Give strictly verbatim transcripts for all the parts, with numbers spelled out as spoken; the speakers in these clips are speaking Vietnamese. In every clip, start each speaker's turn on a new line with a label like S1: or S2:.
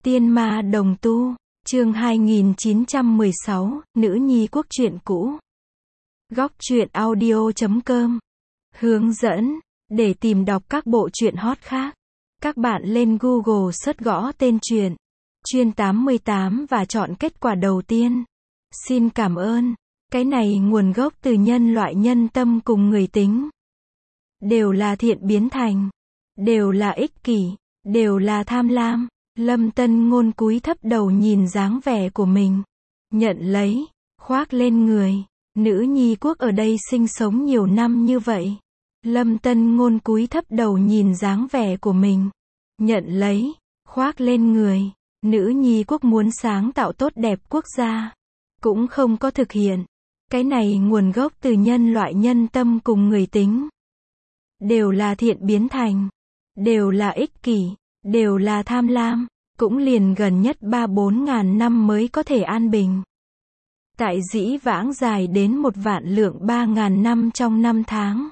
S1: Tiên ma đồng tu, chương hai nghìn chín trăm mười sáu, Nữ nhi quốc truyện cũ. Góc truyện audio chấm com. Hướng dẫn, để tìm đọc các bộ truyện hot khác, các bạn lên Google search gõ tên truyện, Chuyên tám mươi tám và chọn kết quả đầu tiên. Xin cảm ơn. Cái này nguồn gốc từ nhân loại nhân tâm cùng người tính. Đều là thiện biến thành. Đều là ích kỷ. Đều là tham lam. Lâm Tân Ngôn cúi thấp đầu nhìn dáng vẻ của mình. Nhận lấy. Khoác lên người. Nữ nhi quốc ở đây sinh sống nhiều năm như vậy. Lâm Tân Ngôn cúi thấp đầu nhìn dáng vẻ của mình. Nhận lấy. Khoác lên người. Nữ nhi quốc muốn sáng tạo tốt đẹp quốc gia. Cũng không có thực hiện. Cái này nguồn gốc từ nhân loại nhân tâm cùng người tính. Đều là thiện biến thành. Đều là ích kỷ. Đều là tham lam. Cũng liền gần nhất ba bốn ngàn năm mới có thể an bình. Tại dĩ vãng dài đến một vạn lượng ba ngàn năm trong năm tháng.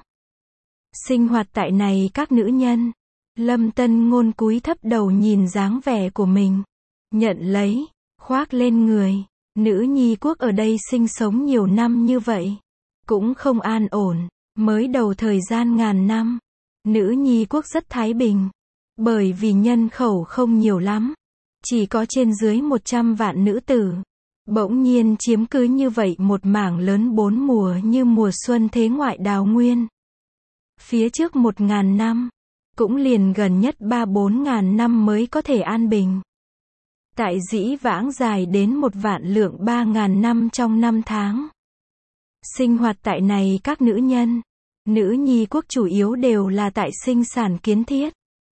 S1: Sinh hoạt tại này các nữ nhân. Lâm Tân Ngôn cúi thấp đầu nhìn dáng vẻ của mình. Nhận lấy. Khoác lên người. Nữ nhi quốc ở đây sinh sống nhiều năm như vậy. Cũng không an ổn. Mới đầu thời gian ngàn năm. Nữ nhi quốc rất thái bình. Bởi vì nhân khẩu không nhiều lắm. Chỉ có trên dưới một trăm vạn nữ tử. Bỗng nhiên chiếm cứ như vậy một mảng lớn bốn mùa như mùa xuân thế ngoại đào nguyên. Phía trước một ngàn năm. Cũng liền gần nhất ba bốn ngàn năm mới có thể an bình. Tại dĩ vãng dài đến một vạn lượng ba ngàn năm trong năm tháng. Sinh hoạt tại này các nữ nhân. Nữ nhi quốc chủ yếu đều là tại sinh sản kiến thiết.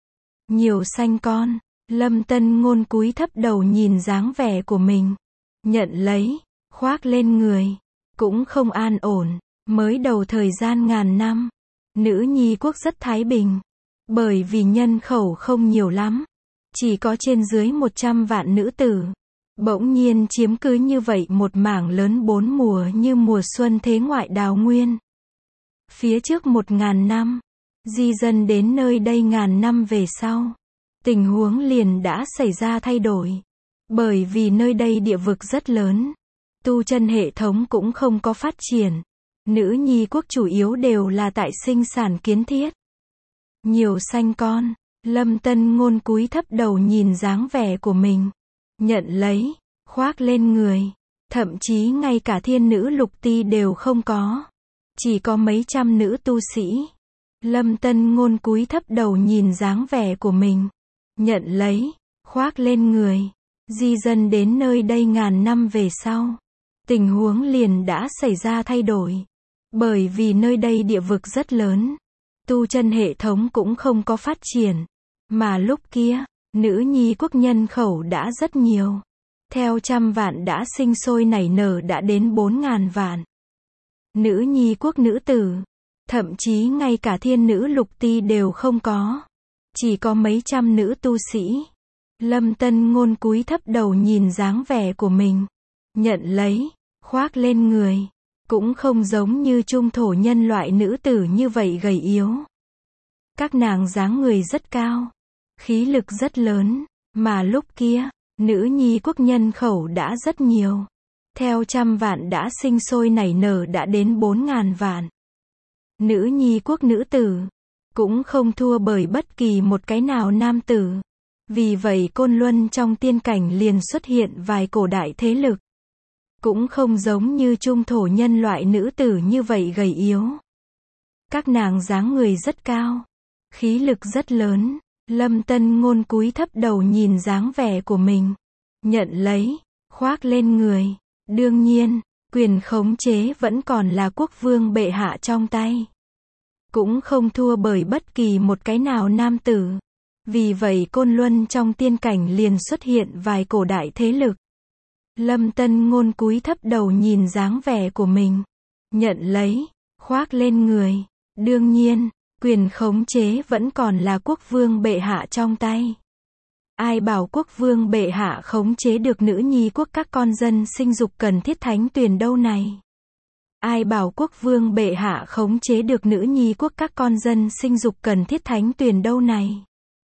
S1: Nhiều sanh con. Lâm Tân Ngôn cúi thấp đầu nhìn dáng vẻ của mình. Nhận lấy. Khoác lên người. Cũng không an ổn. Mới đầu thời gian ngàn năm. Nữ nhi quốc rất thái bình. Bởi vì nhân khẩu không nhiều lắm. Chỉ có trên dưới một trăm vạn nữ tử. Bỗng nhiên chiếm cứ như vậy một mảng lớn bốn mùa như mùa xuân thế ngoại đào nguyên. Phía trước một ngàn năm. Di dân đến nơi đây ngàn năm về sau. Tình huống liền đã xảy ra thay đổi. Bởi vì nơi đây địa vực rất lớn. Tu chân hệ thống cũng không có phát triển. Nữ nhi quốc chủ yếu đều là tại sinh sản kiến thiết. Nhiều sanh con. Lâm Tân Ngôn cúi thấp đầu nhìn dáng vẻ của mình. Nhận lấy. Khoác lên người. Thậm chí ngay cả thiên nữ lục ti đều không có. Chỉ có mấy trăm nữ tu sĩ. Lâm Tân Ngôn cúi thấp đầu nhìn dáng vẻ của mình. Nhận lấy. Khoác lên người. Di dân đến nơi đây ngàn năm về sau. Tình huống liền đã xảy ra thay đổi. Bởi vì nơi đây địa vực rất lớn. Tu chân hệ thống cũng không có phát triển. Mà lúc kia, nữ nhi quốc nhân khẩu đã rất nhiều. Theo trăm vạn đã sinh sôi nảy nở đã đến bốn ngàn vạn. Nữ nhi quốc nữ tử. Thậm chí ngay cả thiên nữ lục ti đều không có. Chỉ có mấy trăm nữ tu sĩ. Lâm Tân Ngôn cúi thấp đầu nhìn dáng vẻ của mình. Nhận lấy. Khoác lên người. Cũng không giống như trung thổ nhân loại nữ tử như vậy gầy yếu. Các nàng dáng người rất cao. Khí lực rất lớn. Mà lúc kia, nữ nhi quốc nhân khẩu đã rất nhiều. Theo trăm vạn đã sinh sôi nảy nở đã đến bốn ngàn vạn. Nữ nhi quốc nữ tử. Cũng không thua bởi bất kỳ một cái nào nam tử. Vì vậy Côn Luân trong tiên cảnh liền xuất hiện vài cổ đại thế lực. Cũng không giống như trung thổ nhân loại nữ tử như vậy gầy yếu. Các nàng dáng người rất cao. Khí lực rất lớn. Lâm Tân Ngôn cúi thấp đầu nhìn dáng vẻ của mình. Nhận lấy. Khoác lên người. Đương nhiên, quyền khống chế vẫn còn là quốc vương bệ hạ trong tay. Cũng không thua bởi bất kỳ một cái nào nam tử. Vì vậy Côn Luân trong tiên cảnh liền xuất hiện vài cổ đại thế lực. Lâm Tân Ngôn cúi thấp đầu nhìn dáng vẻ của mình. Nhận lấy. Khoác lên người. Đương nhiên, quyền khống chế vẫn còn là quốc vương bệ hạ trong tay. Ai bảo quốc vương bệ hạ khống chế được nữ nhi quốc các con dân sinh dục cần thiết thánh tuyền đâu này. Ai bảo quốc vương bệ hạ khống chế được nữ nhi quốc các con dân sinh dục cần thiết thánh tuyền đâu này.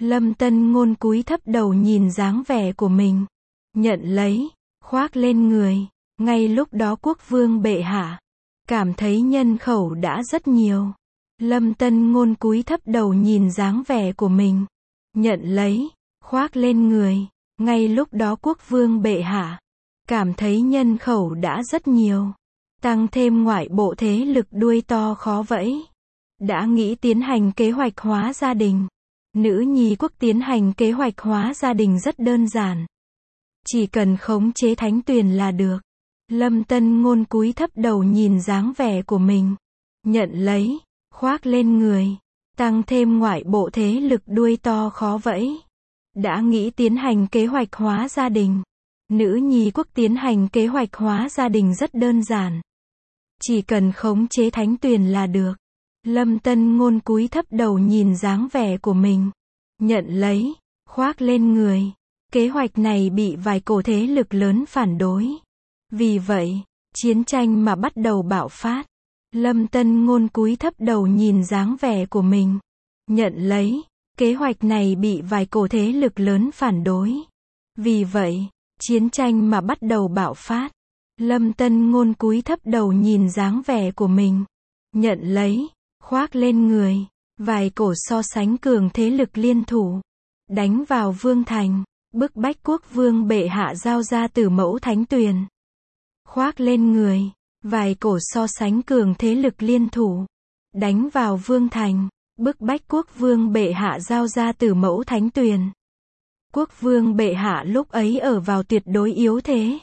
S1: Lâm Tân Ngôn cúi thấp đầu nhìn dáng vẻ của mình. Nhận lấy, khoác lên người. Ngay lúc đó quốc vương bệ hạ cảm thấy nhân khẩu đã rất nhiều. Lâm Tân Ngôn cúi thấp đầu nhìn dáng vẻ của mình. Nhận lấy, khoác lên người. Ngay lúc đó quốc vương bệ hạ cảm thấy nhân khẩu đã rất nhiều. Tăng thêm ngoại bộ thế lực đuôi to khó vẫy. Đã nghĩ tiến hành kế hoạch hóa gia đình. Nữ nhi quốc tiến hành kế hoạch hóa gia đình rất đơn giản. Chỉ cần khống chế Thánh Tuyền là được. Lâm Tân Ngôn cúi thấp đầu nhìn dáng vẻ của mình. Nhận lấy, khoác lên người. Tăng thêm ngoại bộ thế lực đuôi to khó vẫy. Đã nghĩ tiến hành kế hoạch hóa gia đình. Nữ nhi quốc tiến hành kế hoạch hóa gia đình rất đơn giản. Chỉ cần khống chế Thánh Tuyền là được. Lâm Tân Ngôn cúi thấp đầu nhìn dáng vẻ của mình. Nhận lấy, khoác lên người. Kế hoạch này bị vài cổ thế lực lớn phản đối. Vì vậy, chiến tranh mà bắt đầu bạo phát. Lâm Tân Ngôn cúi thấp đầu nhìn dáng vẻ của mình. Nhận lấy, kế hoạch này bị vài cổ thế lực lớn phản đối. Vì vậy, chiến tranh mà bắt đầu bạo phát. Lâm Tân Ngôn cúi thấp đầu nhìn dáng vẻ của mình. Nhận lấy, khoác lên người. Vài cổ so sánh cường thế lực liên thủ. Đánh vào Vương Thành. Bức bách quốc vương bệ hạ giao ra Tử Mẫu Thánh Tuyền. Khoác lên người. Vài cổ so sánh cường thế lực liên thủ. Đánh vào Vương Thành. Bức bách quốc vương bệ hạ giao ra Tử Mẫu Thánh Tuyền. Quốc vương bệ hạ lúc ấy ở vào tuyệt đối yếu thế.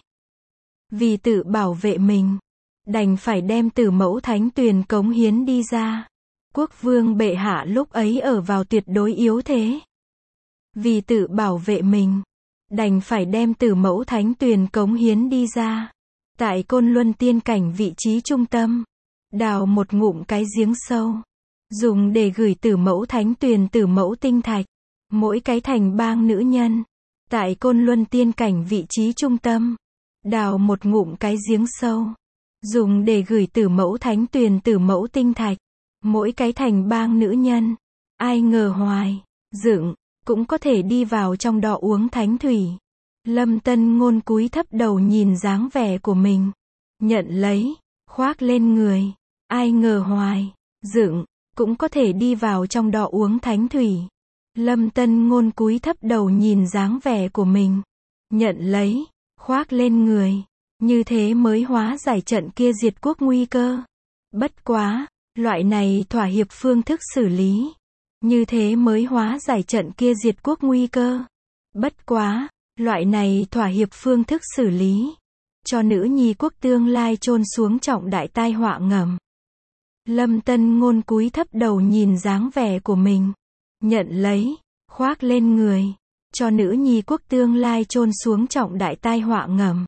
S1: Vì tự bảo vệ mình, đành phải đem Tử Mẫu Thánh Tuyền cống hiến đi ra. Quốc vương bệ hạ lúc ấy ở vào tuyệt đối yếu thế. Vì tự bảo vệ mình, đành phải đem Tử Mẫu Thánh Tuyền cống hiến đi ra. Tại Côn Luân Tiên Cảnh vị trí trung tâm, đào một ngụm cái giếng sâu, dùng để gửi Tử Mẫu Thánh Tuyền Tử Mẫu Tinh Thạch, mỗi cái thành bang nữ nhân. Tại Côn Luân Tiên Cảnh vị trí trung tâm, đào một ngụm cái giếng sâu, dùng để gửi Tử Mẫu Thánh Tuyền Tử Mẫu Tinh Thạch, mỗi cái thành bang nữ nhân. Ai ngờ hoài, dựng, cũng có thể đi vào trong đó uống thánh thủy. Lâm Tân Ngôn cúi thấp đầu nhìn dáng vẻ của mình. Nhận lấy, khoác lên người. Ai ngờ hoài, dựng, cũng có thể đi vào trong đó uống thánh thủy. Lâm Tân Ngôn cúi thấp đầu nhìn dáng vẻ của mình. Nhận lấy, khoác lên người. Như thế mới hóa giải trận kia diệt quốc nguy cơ. Bất quá, loại này thỏa hiệp phương thức xử lý. Như thế mới hóa giải trận kia diệt quốc nguy cơ. Bất quá, loại này thỏa hiệp phương thức xử lý. Cho nữ nhi quốc tương lai chôn xuống trọng đại tai họa ngầm. Lâm Tân Ngôn cúi thấp đầu nhìn dáng vẻ của mình. Nhận lấy, khoác lên người. Cho nữ nhi quốc tương lai chôn xuống trọng đại tai họa ngầm.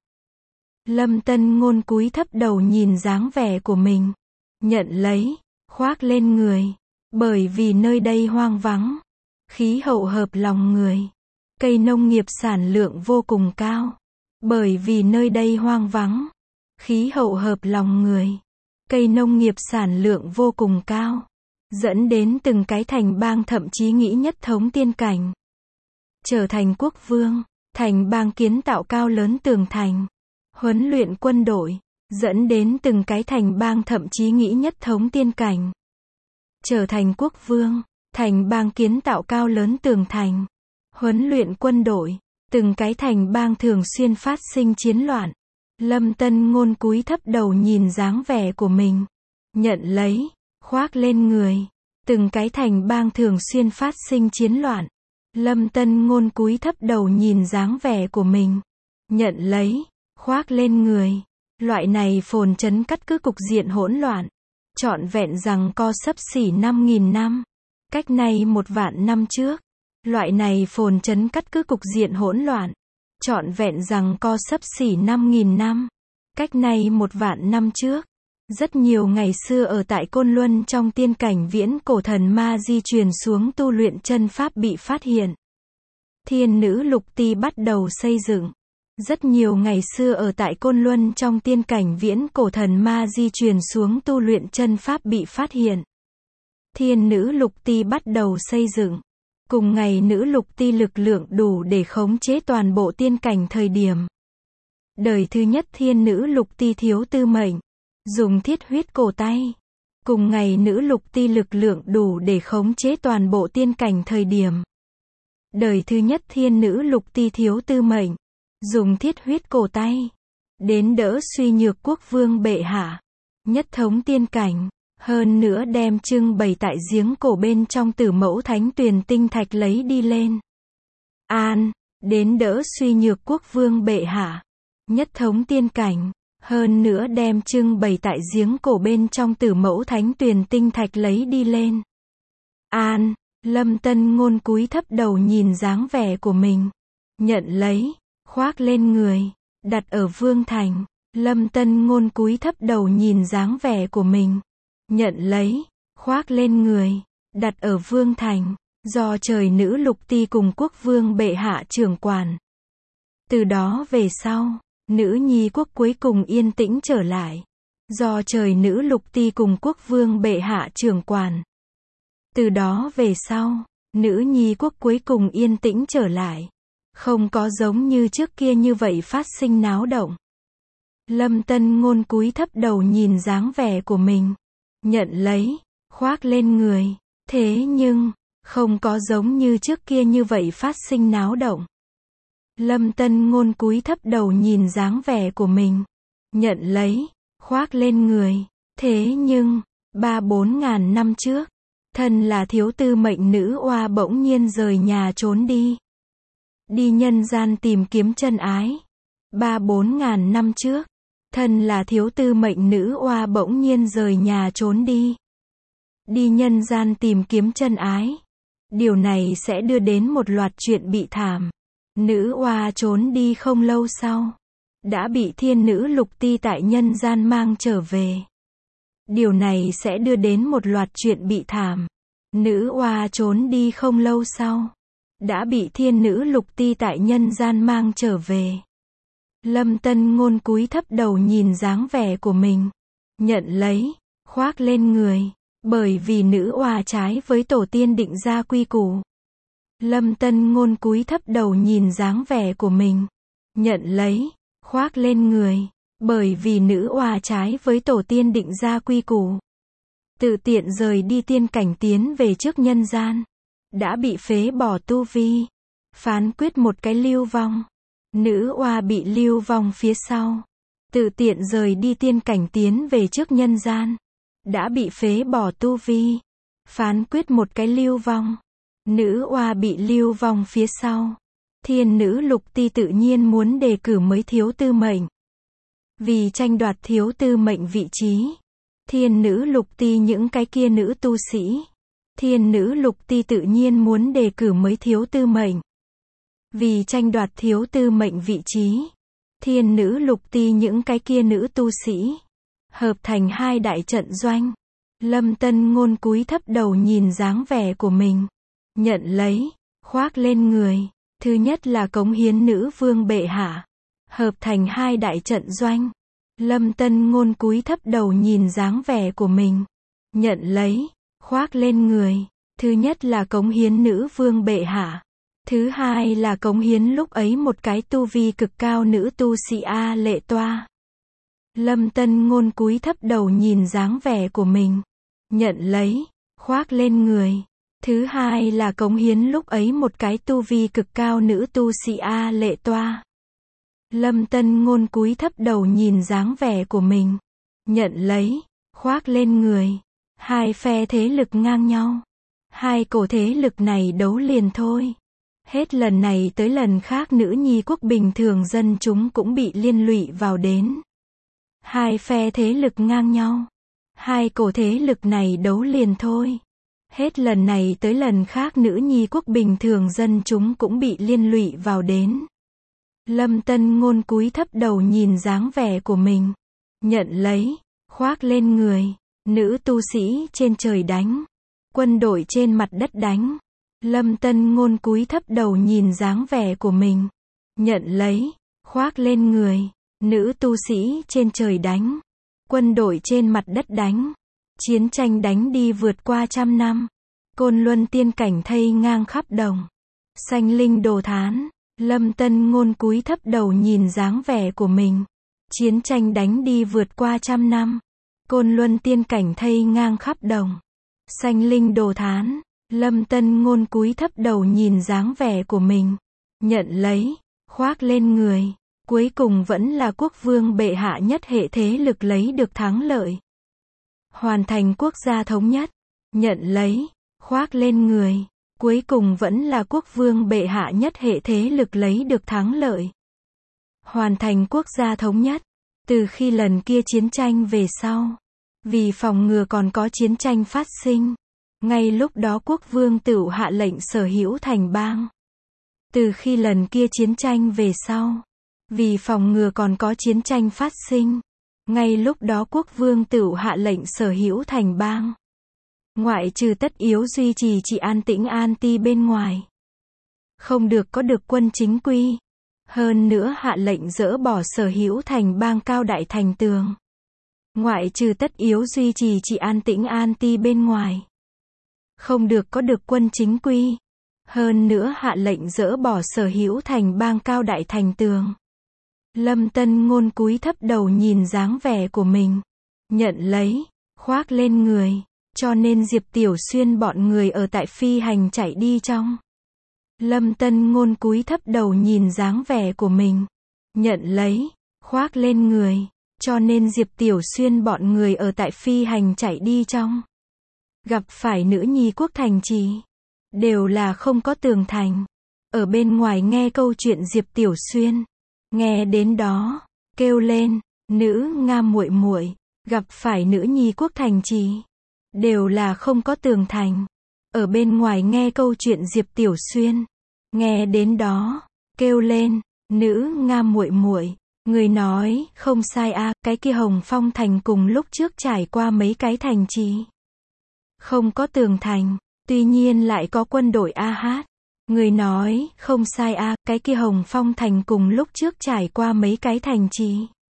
S1: Lâm Tân Ngôn cúi thấp đầu nhìn dáng vẻ của mình. Nhận lấy, khoác lên người. Bởi vì nơi đây hoang vắng. Khí hậu hợp lòng người. Cây nông nghiệp sản lượng vô cùng cao. Bởi vì nơi đây hoang vắng. Khí hậu hợp lòng người. Cây nông nghiệp sản lượng vô cùng cao. Dẫn đến từng cái thành bang thậm chí nghĩ nhất thống tiên cảnh. Trở thành quốc vương. Thành bang kiến tạo cao lớn tường thành. Huấn luyện quân đội. Dẫn đến từng cái thành bang thậm chí nghĩ nhất thống tiên cảnh. Trở thành quốc vương. Thành bang kiến tạo cao lớn tường thành. Huấn luyện quân đội. Từng cái thành bang thường xuyên phát sinh chiến loạn. Lâm Tân Ngôn cúi thấp đầu nhìn dáng vẻ của mình. Nhận lấy, khoác lên người. Từng cái thành bang thường xuyên phát sinh chiến loạn. Lâm Tân Ngôn cúi thấp đầu nhìn dáng vẻ của mình. Nhận lấy, khoác lên người. Loại này phồn trấn cắt cứ cục diện hỗn loạn. Trọn vẹn rằng co xấp xỉ năm nghìn năm. Cách nay một vạn năm trước. Loại này phồn trấn cắt cứ cục diện hỗn loạn. Trọn vẹn rằng co xấp xỉ năm nghìn năm. Cách nay một vạn năm trước. Rất nhiều ngày xưa ở tại Côn Luân trong tiên cảnh viễn cổ thần ma di truyền xuống tu luyện chân pháp bị phát hiện. Thiên nữ lục ti bắt đầu xây dựng. Rất nhiều ngày xưa ở tại Côn Luân trong tiên cảnh viễn cổ thần ma di truyền xuống tu luyện chân pháp bị phát hiện. Thiên nữ lục ti bắt đầu xây dựng. Cùng ngày nữ lục ti lực lượng đủ để khống chế toàn bộ tiên cảnh thời điểm. Đời thứ nhất thiên nữ lục ti thiếu tư mệnh. Dùng thiết huyết cổ tay. Cùng ngày nữ lục ti lực lượng đủ để khống chế toàn bộ tiên cảnh thời điểm. Đời thứ nhất thiên nữ lục ti thiếu tư mệnh. Dùng thiết huyết cổ tay. Đến đỡ suy nhược quốc vương bệ hạ. Nhất thống tiên cảnh. Hơn nữa đem trưng bày tại giếng cổ bên trong Tử Mẫu Thánh Tuyền tinh thạch lấy đi lên. An. Đến đỡ suy nhược quốc vương bệ hạ. Nhất thống tiên cảnh. Hơn nữa đem trưng bày tại giếng cổ bên trong Tử Mẫu Thánh Tuyền tinh thạch lấy đi lên. An. Lâm Tân Ngôn cúi thấp đầu nhìn dáng vẻ của mình. Nhận lấy. Khoác lên người. Đặt ở vương thành. Lâm Tân Ngôn cúi thấp đầu nhìn dáng vẻ của mình. Nhận lấy. Khoác lên người. Đặt ở vương thành. Do trời nữ lục ti cùng quốc vương bệ hạ trưởng quản. Từ đó về sau, nữ nhi quốc cuối cùng yên tĩnh trở lại. Do trời nữ lục ti cùng quốc vương bệ hạ trưởng quản. Từ đó về sau, nữ nhi quốc cuối cùng yên tĩnh trở lại. Không có giống như trước kia như vậy phát sinh náo động. Lâm Tân Ngôn cúi thấp đầu nhìn dáng vẻ của mình. Nhận lấy. Khoác lên người. Thế nhưng, không có giống như trước kia như vậy phát sinh náo động. Lâm Tân Ngôn cúi thấp đầu nhìn dáng vẻ của mình. Nhận lấy. Khoác lên người. Thế nhưng, ba bốn ngàn năm trước, thân là thiếu tư mệnh nữ oa bỗng nhiên rời nhà trốn đi. Đi nhân gian tìm kiếm chân ái. Ba bốn ngàn năm trước, thân là thiếu tư mệnh nữ oa bỗng nhiên rời nhà trốn đi. Đi nhân gian tìm kiếm chân ái. Điều này sẽ đưa đến một loạt chuyện bị thảm. Nữ oa trốn đi không lâu sau, đã bị thiên nữ lục ti tại nhân gian mang trở về. Điều này sẽ đưa đến một loạt chuyện bị thảm. Nữ oa trốn đi không lâu sau, đã bị thiên nữ lục ti tại nhân gian mang trở về. Lâm Tân Ngôn cúi thấp đầu nhìn dáng vẻ của mình. Nhận lấy. Khoác lên người. Bởi vì nữ oa trái với tổ tiên định ra quy củ. Lâm Tân Ngôn cúi thấp đầu nhìn dáng vẻ của mình. Nhận lấy. Khoác lên người. Bởi vì nữ oa trái với tổ tiên định ra quy củ. Tự tiện rời đi tiên cảnh tiến về trước nhân gian. Đã bị phế bỏ tu vi. Phán quyết một cái lưu vong. Nữ oa bị lưu vong phía sau. Tự tiện rời đi tiên cảnh tiến về trước nhân gian. Đã bị phế bỏ tu vi. Phán quyết một cái lưu vong. Nữ oa bị lưu vong phía sau. Thiên nữ lục ti tự nhiên muốn đề cử mới thiếu tư mệnh. Vì tranh đoạt thiếu tư mệnh vị trí. Thiên nữ lục ti những cái kia nữ tu sĩ. Thiên nữ lục ti tự nhiên muốn đề cử mới thiếu tư mệnh. Vì tranh đoạt thiếu tư mệnh vị trí. Thiên nữ lục ti những cái kia nữ tu sĩ. Hợp thành hai đại trận doanh. Lâm Tân Ngôn cúi thấp đầu nhìn dáng vẻ của mình. Nhận lấy. Khoác lên người. Thứ nhất là cống hiến nữ vương bệ hạ. Hợp thành hai đại trận doanh. Lâm Tân Ngôn cúi thấp đầu nhìn dáng vẻ của mình. Nhận lấy. Khoác lên người. Thứ nhất là cống hiến nữ vương bệ hạ. Thứ hai là cống hiến lúc ấy một cái tu vi cực cao nữ tu sĩ A Lệ Toa. Lâm Tân Ngôn cúi thấp đầu nhìn dáng vẻ của mình. Nhận lấy. Khoác lên người. Thứ hai là cống hiến lúc ấy một cái tu vi cực cao nữ tu sĩ A Lệ Toa. Lâm Tân Ngôn cúi thấp đầu nhìn dáng vẻ của mình. Nhận lấy. Khoác lên người. Hai phe thế lực ngang nhau. Hai cổ thế lực này đấu liền thôi. Hết lần này tới lần khác nữ nhi quốc bình thường dân chúng cũng bị liên lụy vào đến. Hai phe thế lực ngang nhau. Hai cổ thế lực này đấu liền thôi. Hết lần này tới lần khác nữ nhi quốc bình thường dân chúng cũng bị liên lụy vào đến. Lâm Tân Ngôn cúi thấp đầu nhìn dáng vẻ của mình. Nhận lấy. Khoác lên người. Nữ tu sĩ trên trời đánh. Quân đội trên mặt đất đánh. Lâm Tân Ngôn cúi thấp đầu nhìn dáng vẻ của mình. Nhận lấy. Khoác lên người. Nữ tu sĩ trên trời đánh. Quân đội trên mặt đất đánh. Chiến tranh đánh đi vượt qua trăm năm. Côn Luân tiên cảnh thây ngang khắp đồng. Sanh linh đồ thán. Lâm Tân Ngôn cúi thấp đầu nhìn dáng vẻ của mình. Chiến tranh đánh đi vượt qua trăm năm. Côn Luân tiên cảnh thây ngang khắp đồng. Sanh linh đồ thán. Lâm Tân Ngôn cúi thấp đầu nhìn dáng vẻ của mình. Nhận lấy, khoác lên người. Cuối cùng vẫn là quốc vương bệ hạ nhất hệ thế lực lấy được thắng lợi. Hoàn thành quốc gia thống nhất. Nhận lấy, khoác lên người. Cuối cùng vẫn là quốc vương bệ hạ nhất hệ thế lực lấy được thắng lợi. Hoàn thành quốc gia thống nhất. Từ khi lần kia chiến tranh về sau. Vì phòng ngừa còn có chiến tranh phát sinh. Ngay lúc đó quốc vương tựu hạ lệnh sở hữu thành bang. Từ khi lần kia chiến tranh về sau. Vì phòng ngừa còn có chiến tranh phát sinh. Ngay lúc đó quốc vương tựu hạ lệnh sở hữu thành bang. Ngoại trừ tất yếu duy trì trị an tĩnh an ti bên ngoài. Không được có được quân chính quy. Hơn nữa hạ lệnh dỡ bỏ sở hữu thành bang cao đại thành tường. Ngoại trừ tất yếu duy trì trị an tĩnh an ti bên ngoài. Không được có được quân chính quy. Hơn nữa hạ lệnh dỡ bỏ sở hữu thành bang cao đại thành tường. Lâm Tân Ngôn cúi thấp đầu nhìn dáng vẻ của mình. Nhận lấy, khoác lên người. Cho nên Diệp Tiểu Xuyên bọn người ở tại phi hành chạy đi trong. Lâm Tân Ngôn cúi thấp đầu nhìn dáng vẻ của mình. Nhận lấy, khoác lên người. Cho nên Diệp Tiểu Xuyên bọn người ở tại phi hành chạy đi trong. Gặp phải nữ nhi quốc thành trì. Đều là không có tường thành. Ở bên ngoài nghe câu chuyện Diệp Tiểu Xuyên. Nghe đến đó, kêu lên, nữ Nga muội muội, gặp phải nữ nhi quốc thành trì. Đều là không có tường thành. Ở bên ngoài nghe câu chuyện Diệp Tiểu Xuyên. Nghe đến đó, kêu lên, nữ Nga muội muội, người nói, không sai a, à, cái kia Hồng Phong thành cùng lúc trước trải qua mấy cái thành trì. Không có tường thành, tuy nhiên lại có quân đội a hát. Người nói, không sai a, à, cái kia Hồng Phong thành cùng lúc trước trải qua mấy cái thành trì.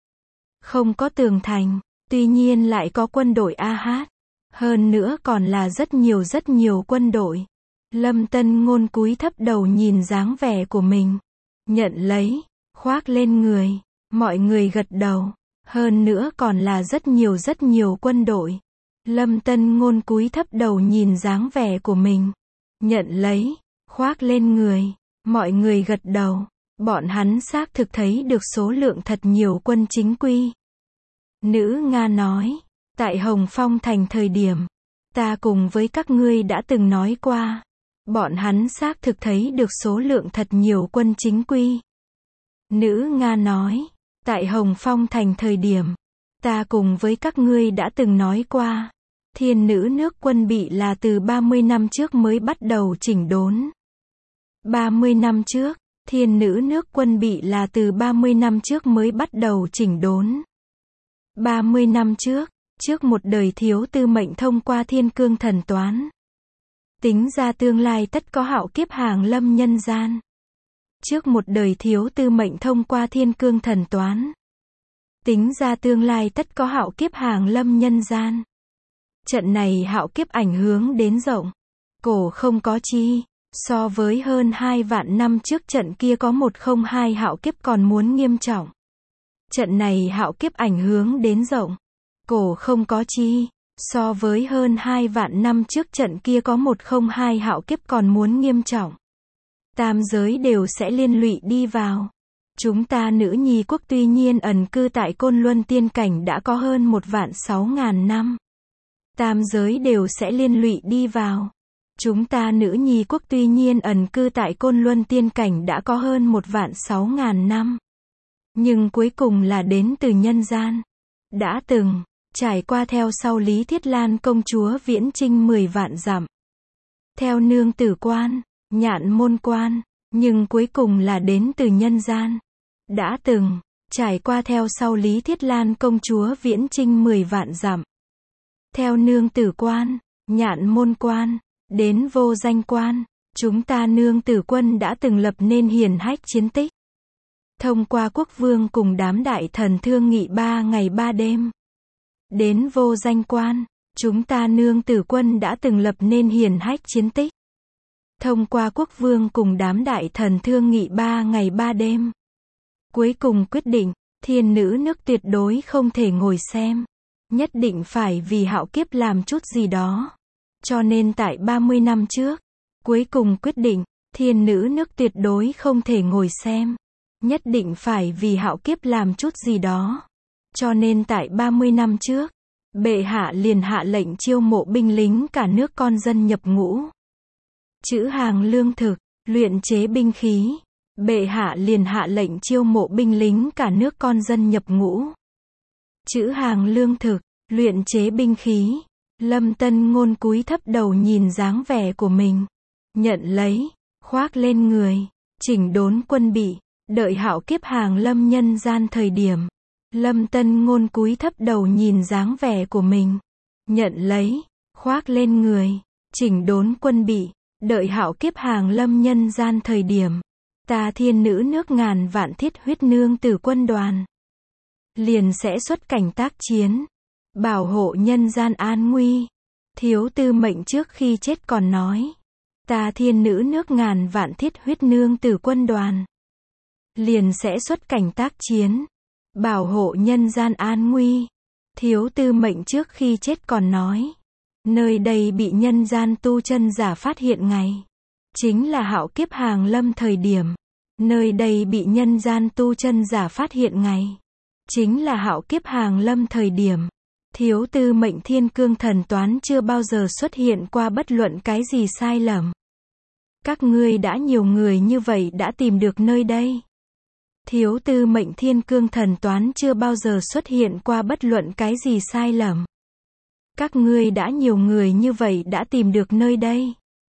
S1: Không có tường thành, tuy nhiên lại có quân đội a hát. Hơn nữa còn là rất nhiều rất nhiều quân đội. Lâm Tân Ngôn cúi thấp đầu nhìn dáng vẻ của mình. Nhận lấy, khoác lên người. Mọi người gật đầu. Hơn nữa còn là rất nhiều rất nhiều quân đội. Lâm Tân Ngôn cúi thấp đầu nhìn dáng vẻ của mình. Nhận lấy, khoác lên người. Mọi người gật đầu. Bọn hắn xác thực thấy được số lượng thật nhiều quân chính quy. Nữ Nga nói. Tại Hồng Phong thành thời điểm, ta cùng với các ngươi đã từng nói qua. Bọn hắn xác thực thấy được số lượng thật nhiều quân chính quy. Nữ Nga nói. Tại Hồng Phong thành thời điểm, ta cùng với các ngươi đã từng nói qua. Thiên nữ nước quân bị là từ ba mươi năm trước mới bắt đầu chỉnh đốn. ba mươi năm trước, thiên nữ nước quân bị là từ ba mươi năm trước mới bắt đầu chỉnh đốn. ba mươi năm trước, trước một đời thiếu tư mệnh thông qua thiên cương thần toán. Tính ra tương lai tất có hạo kiếp hàng lâm nhân gian. Trước một đời thiếu tư mệnh thông qua thiên cương thần toán. Tính ra tương lai tất có hạo kiếp hàng lâm nhân gian. Trận này hạo kiếp ảnh hưởng đến rộng. Cổ không có chi. So với hơn hai vạn năm trước trận kia có một không hai hạo kiếp còn muốn nghiêm trọng. Trận này hạo kiếp ảnh hưởng đến rộng. Cổ không có chi. So với hơn hai vạn năm trước trận kia có một không hai hạo kiếp còn muốn nghiêm trọng. Tam giới đều sẽ liên lụy đi vào. Chúng ta nữ nhi quốc tuy nhiên ẩn cư tại Côn Luân tiên cảnh đã có hơn một vạn sáu ngàn năm. Tam giới đều sẽ liên lụy đi vào. Chúng ta nữ nhi quốc tuy nhiên ẩn cư tại Côn Luân tiên cảnh đã có hơn một vạn sáu ngàn năm. Nhưng cuối cùng là đến từ nhân gian. Đã từng, trải qua theo sau Lý Thiết Lan công chúa viễn chinh mười vạn dặm. Theo nương tử quan, nhạn môn quan, nhưng cuối cùng là đến từ nhân gian. Đã từng, trải qua theo sau Lý Thiết Lan công chúa viễn chinh mười vạn dặm. Theo nương tử quan, nhạn môn quan, đến vô danh quan, chúng ta nương tử quân đã từng lập nên hiển hách chiến tích. Thông qua quốc vương cùng đám đại thần thương nghị ba ngày ba đêm. Đến vô danh quan, Chúng ta nương tử quân đã từng lập nên hiển hách chiến tích. Thông qua quốc vương cùng đám đại thần thương nghị ba ngày ba đêm. Cuối cùng quyết định, thiên nữ nước tuyệt đối không thể ngồi xem. Nhất định phải vì hạo kiếp làm chút gì đó. Cho nên tại ba mươi năm trước, cuối cùng quyết định, thiên nữ nước tuyệt đối không thể ngồi xem. Nhất định phải vì hạo kiếp làm chút gì đó. Cho nên tại ba mươi năm trước, bệ hạ liền hạ lệnh chiêu mộ binh lính cả nước con dân nhập ngũ. Trữ hàng lương thực, luyện chế binh khí. Bệ hạ liền hạ lệnh chiêu mộ binh lính cả nước con dân nhập ngũ. Trữ hàng lương thực, luyện chế binh khí. Lâm Tân Ngôn cúi thấp đầu nhìn dáng vẻ của mình. Nhận lấy, khoác lên người, chỉnh đốn quân bị, đợi hạo kiếp hàng lâm nhân gian thời điểm. Lâm Tân Ngôn cúi thấp đầu nhìn dáng vẻ của mình. Nhận lấy, khoác lên người, chỉnh đốn quân bị, đợi hạo kiếp hàng lâm nhân gian thời điểm. Ta thiên nữ nước ngàn vạn thiết huyết nương tử quân đoàn. Liền sẽ xuất cảnh tác chiến. Bảo hộ nhân gian an nguy. Thiếu tư mệnh trước khi chết còn nói. Ta thiên nữ nước ngàn vạn thiết huyết nương tử quân đoàn. Liền sẽ xuất cảnh tác chiến. Bảo hộ nhân gian an nguy. Thiếu tư mệnh trước khi chết còn nói. Nơi đây bị nhân gian tu chân giả phát hiện ngày. Chính là hạo kiếp hàng lâm thời điểm. Nơi đây bị nhân gian tu chân giả phát hiện ngày. Chính là hạo kiếp hàng lâm thời điểm. Thiếu tư mệnh thiên cương thần toán chưa bao giờ xuất hiện qua bất luận cái gì sai lầm. Các ngươi đã nhiều người như vậy đã tìm được nơi đây. Thiếu tư mệnh thiên cương thần toán chưa bao giờ xuất hiện qua bất luận cái gì sai lầm. Các ngươi đã nhiều người như vậy đã tìm được nơi đây.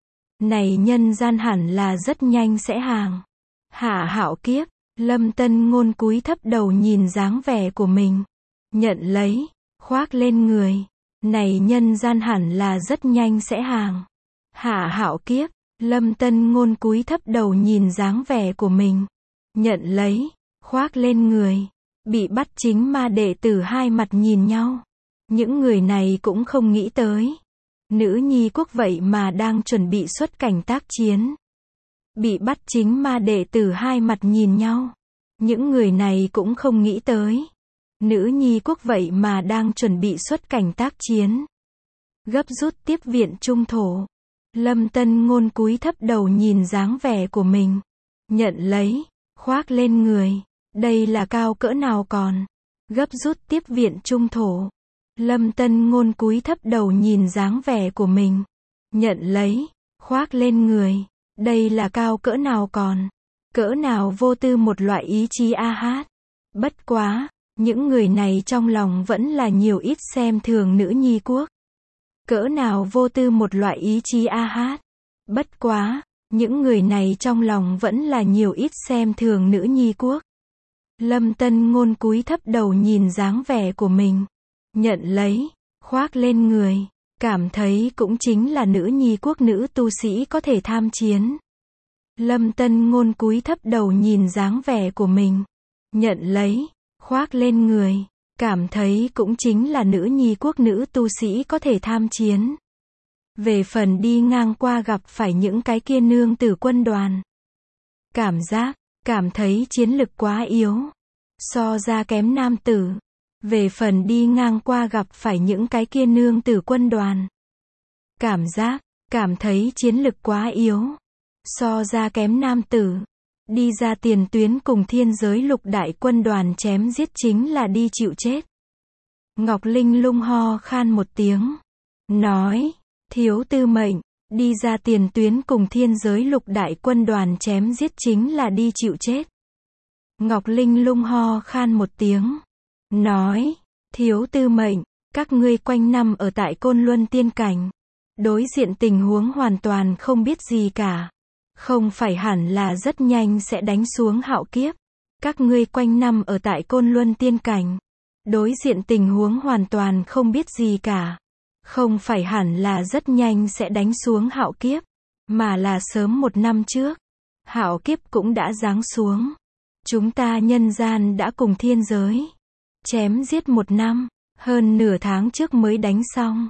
S1: Này nhân gian hẳn là rất nhanh sẽ hàng. Hạ hạo kiếp, Lâm Tân Ngôn cúi thấp đầu nhìn dáng vẻ của mình. Nhận lấy, khoác lên người. Này nhân gian hẳn là rất nhanh sẽ hàng. Hạ hạo kiếp, Lâm Tân Ngôn cúi thấp đầu nhìn dáng vẻ của mình. Nhận lấy, khoác lên người. Bị bắt chính ma đệ tử hai mặt nhìn nhau. Những người này cũng không nghĩ tới. Nữ nhi quốc vậy mà đang chuẩn bị xuất cảnh tác chiến. Bị bắt chính ma đệ tử hai mặt nhìn nhau. Những người này cũng không nghĩ tới. Nữ nhi quốc vậy mà đang chuẩn bị xuất cảnh tác chiến. Gấp rút tiếp viện trung thổ. Lâm Tân Ngôn cúi thấp đầu nhìn dáng vẻ của mình. Nhận lấy, khoác lên người. Đây là cao cỡ nào còn. Gấp rút tiếp viện trung thổ. Lâm Tân Ngôn cúi thấp đầu nhìn dáng vẻ của mình. Nhận lấy, khoác lên người. Đây là cao cỡ nào còn. Cỡ nào vô tư một loại ý chí a hát. Bất quá, những người này trong lòng vẫn là nhiều ít xem thường nữ nhi quốc. Cỡ nào vô tư một loại ý chí a hát. Bất quá, những người này trong lòng vẫn là nhiều ít xem thường nữ nhi quốc. Lâm Tân Ngôn cúi thấp đầu nhìn dáng vẻ của mình. Nhận lấy, khoác lên người. Cảm thấy cũng chính là nữ nhi quốc nữ tu sĩ có thể tham chiến. Lâm Tân Ngôn cúi thấp đầu nhìn dáng vẻ của mình. Nhận lấy, khoác lên người. Cảm thấy cũng chính là nữ nhi quốc nữ tu sĩ có thể tham chiến. Về phần đi ngang qua gặp phải những cái kia nương tử quân đoàn. Cảm giác, cảm thấy chiến lực quá yếu. So ra kém nam tử. Về phần đi ngang qua gặp phải những cái kia nương tử quân đoàn. Cảm giác, cảm thấy chiến lực quá yếu. So ra kém nam tử. Đi ra tiền tuyến cùng thiên giới lục đại quân đoàn chém giết chính là đi chịu chết. Ngọc Linh Lung ho khan một tiếng. Nói, thiếu tư mệnh, đi ra tiền tuyến cùng thiên giới lục đại quân đoàn chém giết chính là đi chịu chết. Ngọc Linh Lung ho khan một tiếng. Nói, thiếu tư mệnh, các ngươi quanh năm ở tại Côn Luân tiên cảnh. Đối diện tình huống hoàn toàn không biết gì cả. Không phải hẳn là rất nhanh sẽ đánh xuống hạo kiếp. Các ngươi quanh năm ở tại Côn Luân tiên cảnh. Đối diện tình huống hoàn toàn không biết gì cả. Không phải hẳn là rất nhanh sẽ đánh xuống hạo kiếp. Mà là sớm một năm trước. Hạo kiếp cũng đã giáng xuống. Chúng ta nhân gian đã cùng thiên giới chém giết một năm. Hơn nửa tháng trước mới đánh xong.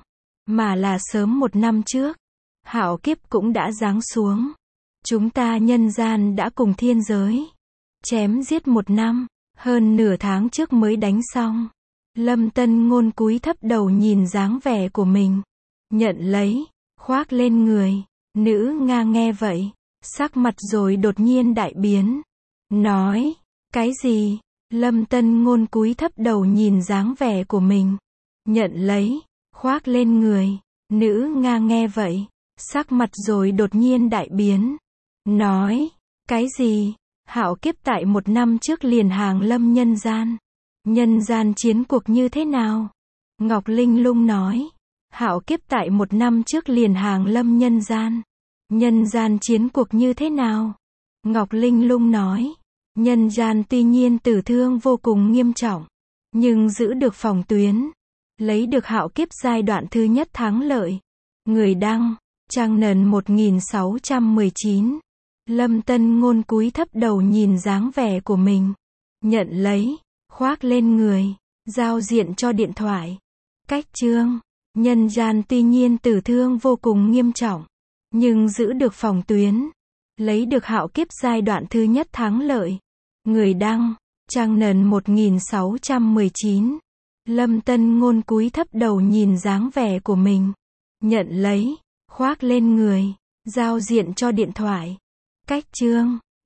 S1: mà là sớm một năm trước. Hạo kiếp cũng đã giáng xuống. Chúng ta nhân gian đã cùng thiên giới chém giết một năm, hơn nửa tháng trước mới đánh xong. Lâm Tân Ngôn cúi thấp đầu nhìn dáng vẻ của mình, nhận lấy, khoác lên người. Nữ Nga nghe vậy, sắc mặt rồi đột nhiên đại biến, nói, cái gì? Lâm Tân Ngôn cúi thấp đầu nhìn dáng vẻ của mình, nhận lấy, khoác lên người. Nữ Nga nghe vậy, sắc mặt rồi đột nhiên đại biến, nói, cái gì? Hạo kiếp tại một năm trước liền hàng lâm nhân gian. Nhân gian chiến cuộc như thế nào? Ngọc Linh Lung nói, hạo kiếp tại một năm trước liền hàng lâm nhân gian. Nhân gian chiến cuộc như thế nào? Ngọc Linh Lung nói, nhân gian tuy nhiên tử thương vô cùng nghiêm trọng, nhưng giữ được phòng tuyến, lấy được hạo kiếp giai đoạn thứ nhất thắng lợi. Người đăng, Trang Nần một nghìn sáu trăm mười chín. Lâm Tân Ngôn cúi thấp đầu nhìn dáng vẻ của mình, nhận lấy, khoác lên người, giao diện cho điện thoại. Cách chương, nhân gian tuy nhiên tử thương vô cùng nghiêm trọng, nhưng giữ được phòng tuyến, lấy được hạo kiếp giai đoạn thứ nhất thắng lợi. Người đăng, Trang Nần một nghìn sáu trăm mười chín. Lâm Tân Ngôn cúi thấp đầu nhìn dáng vẻ của mình, nhận lấy, khoác lên người, giao diện cho điện thoại. Cách chương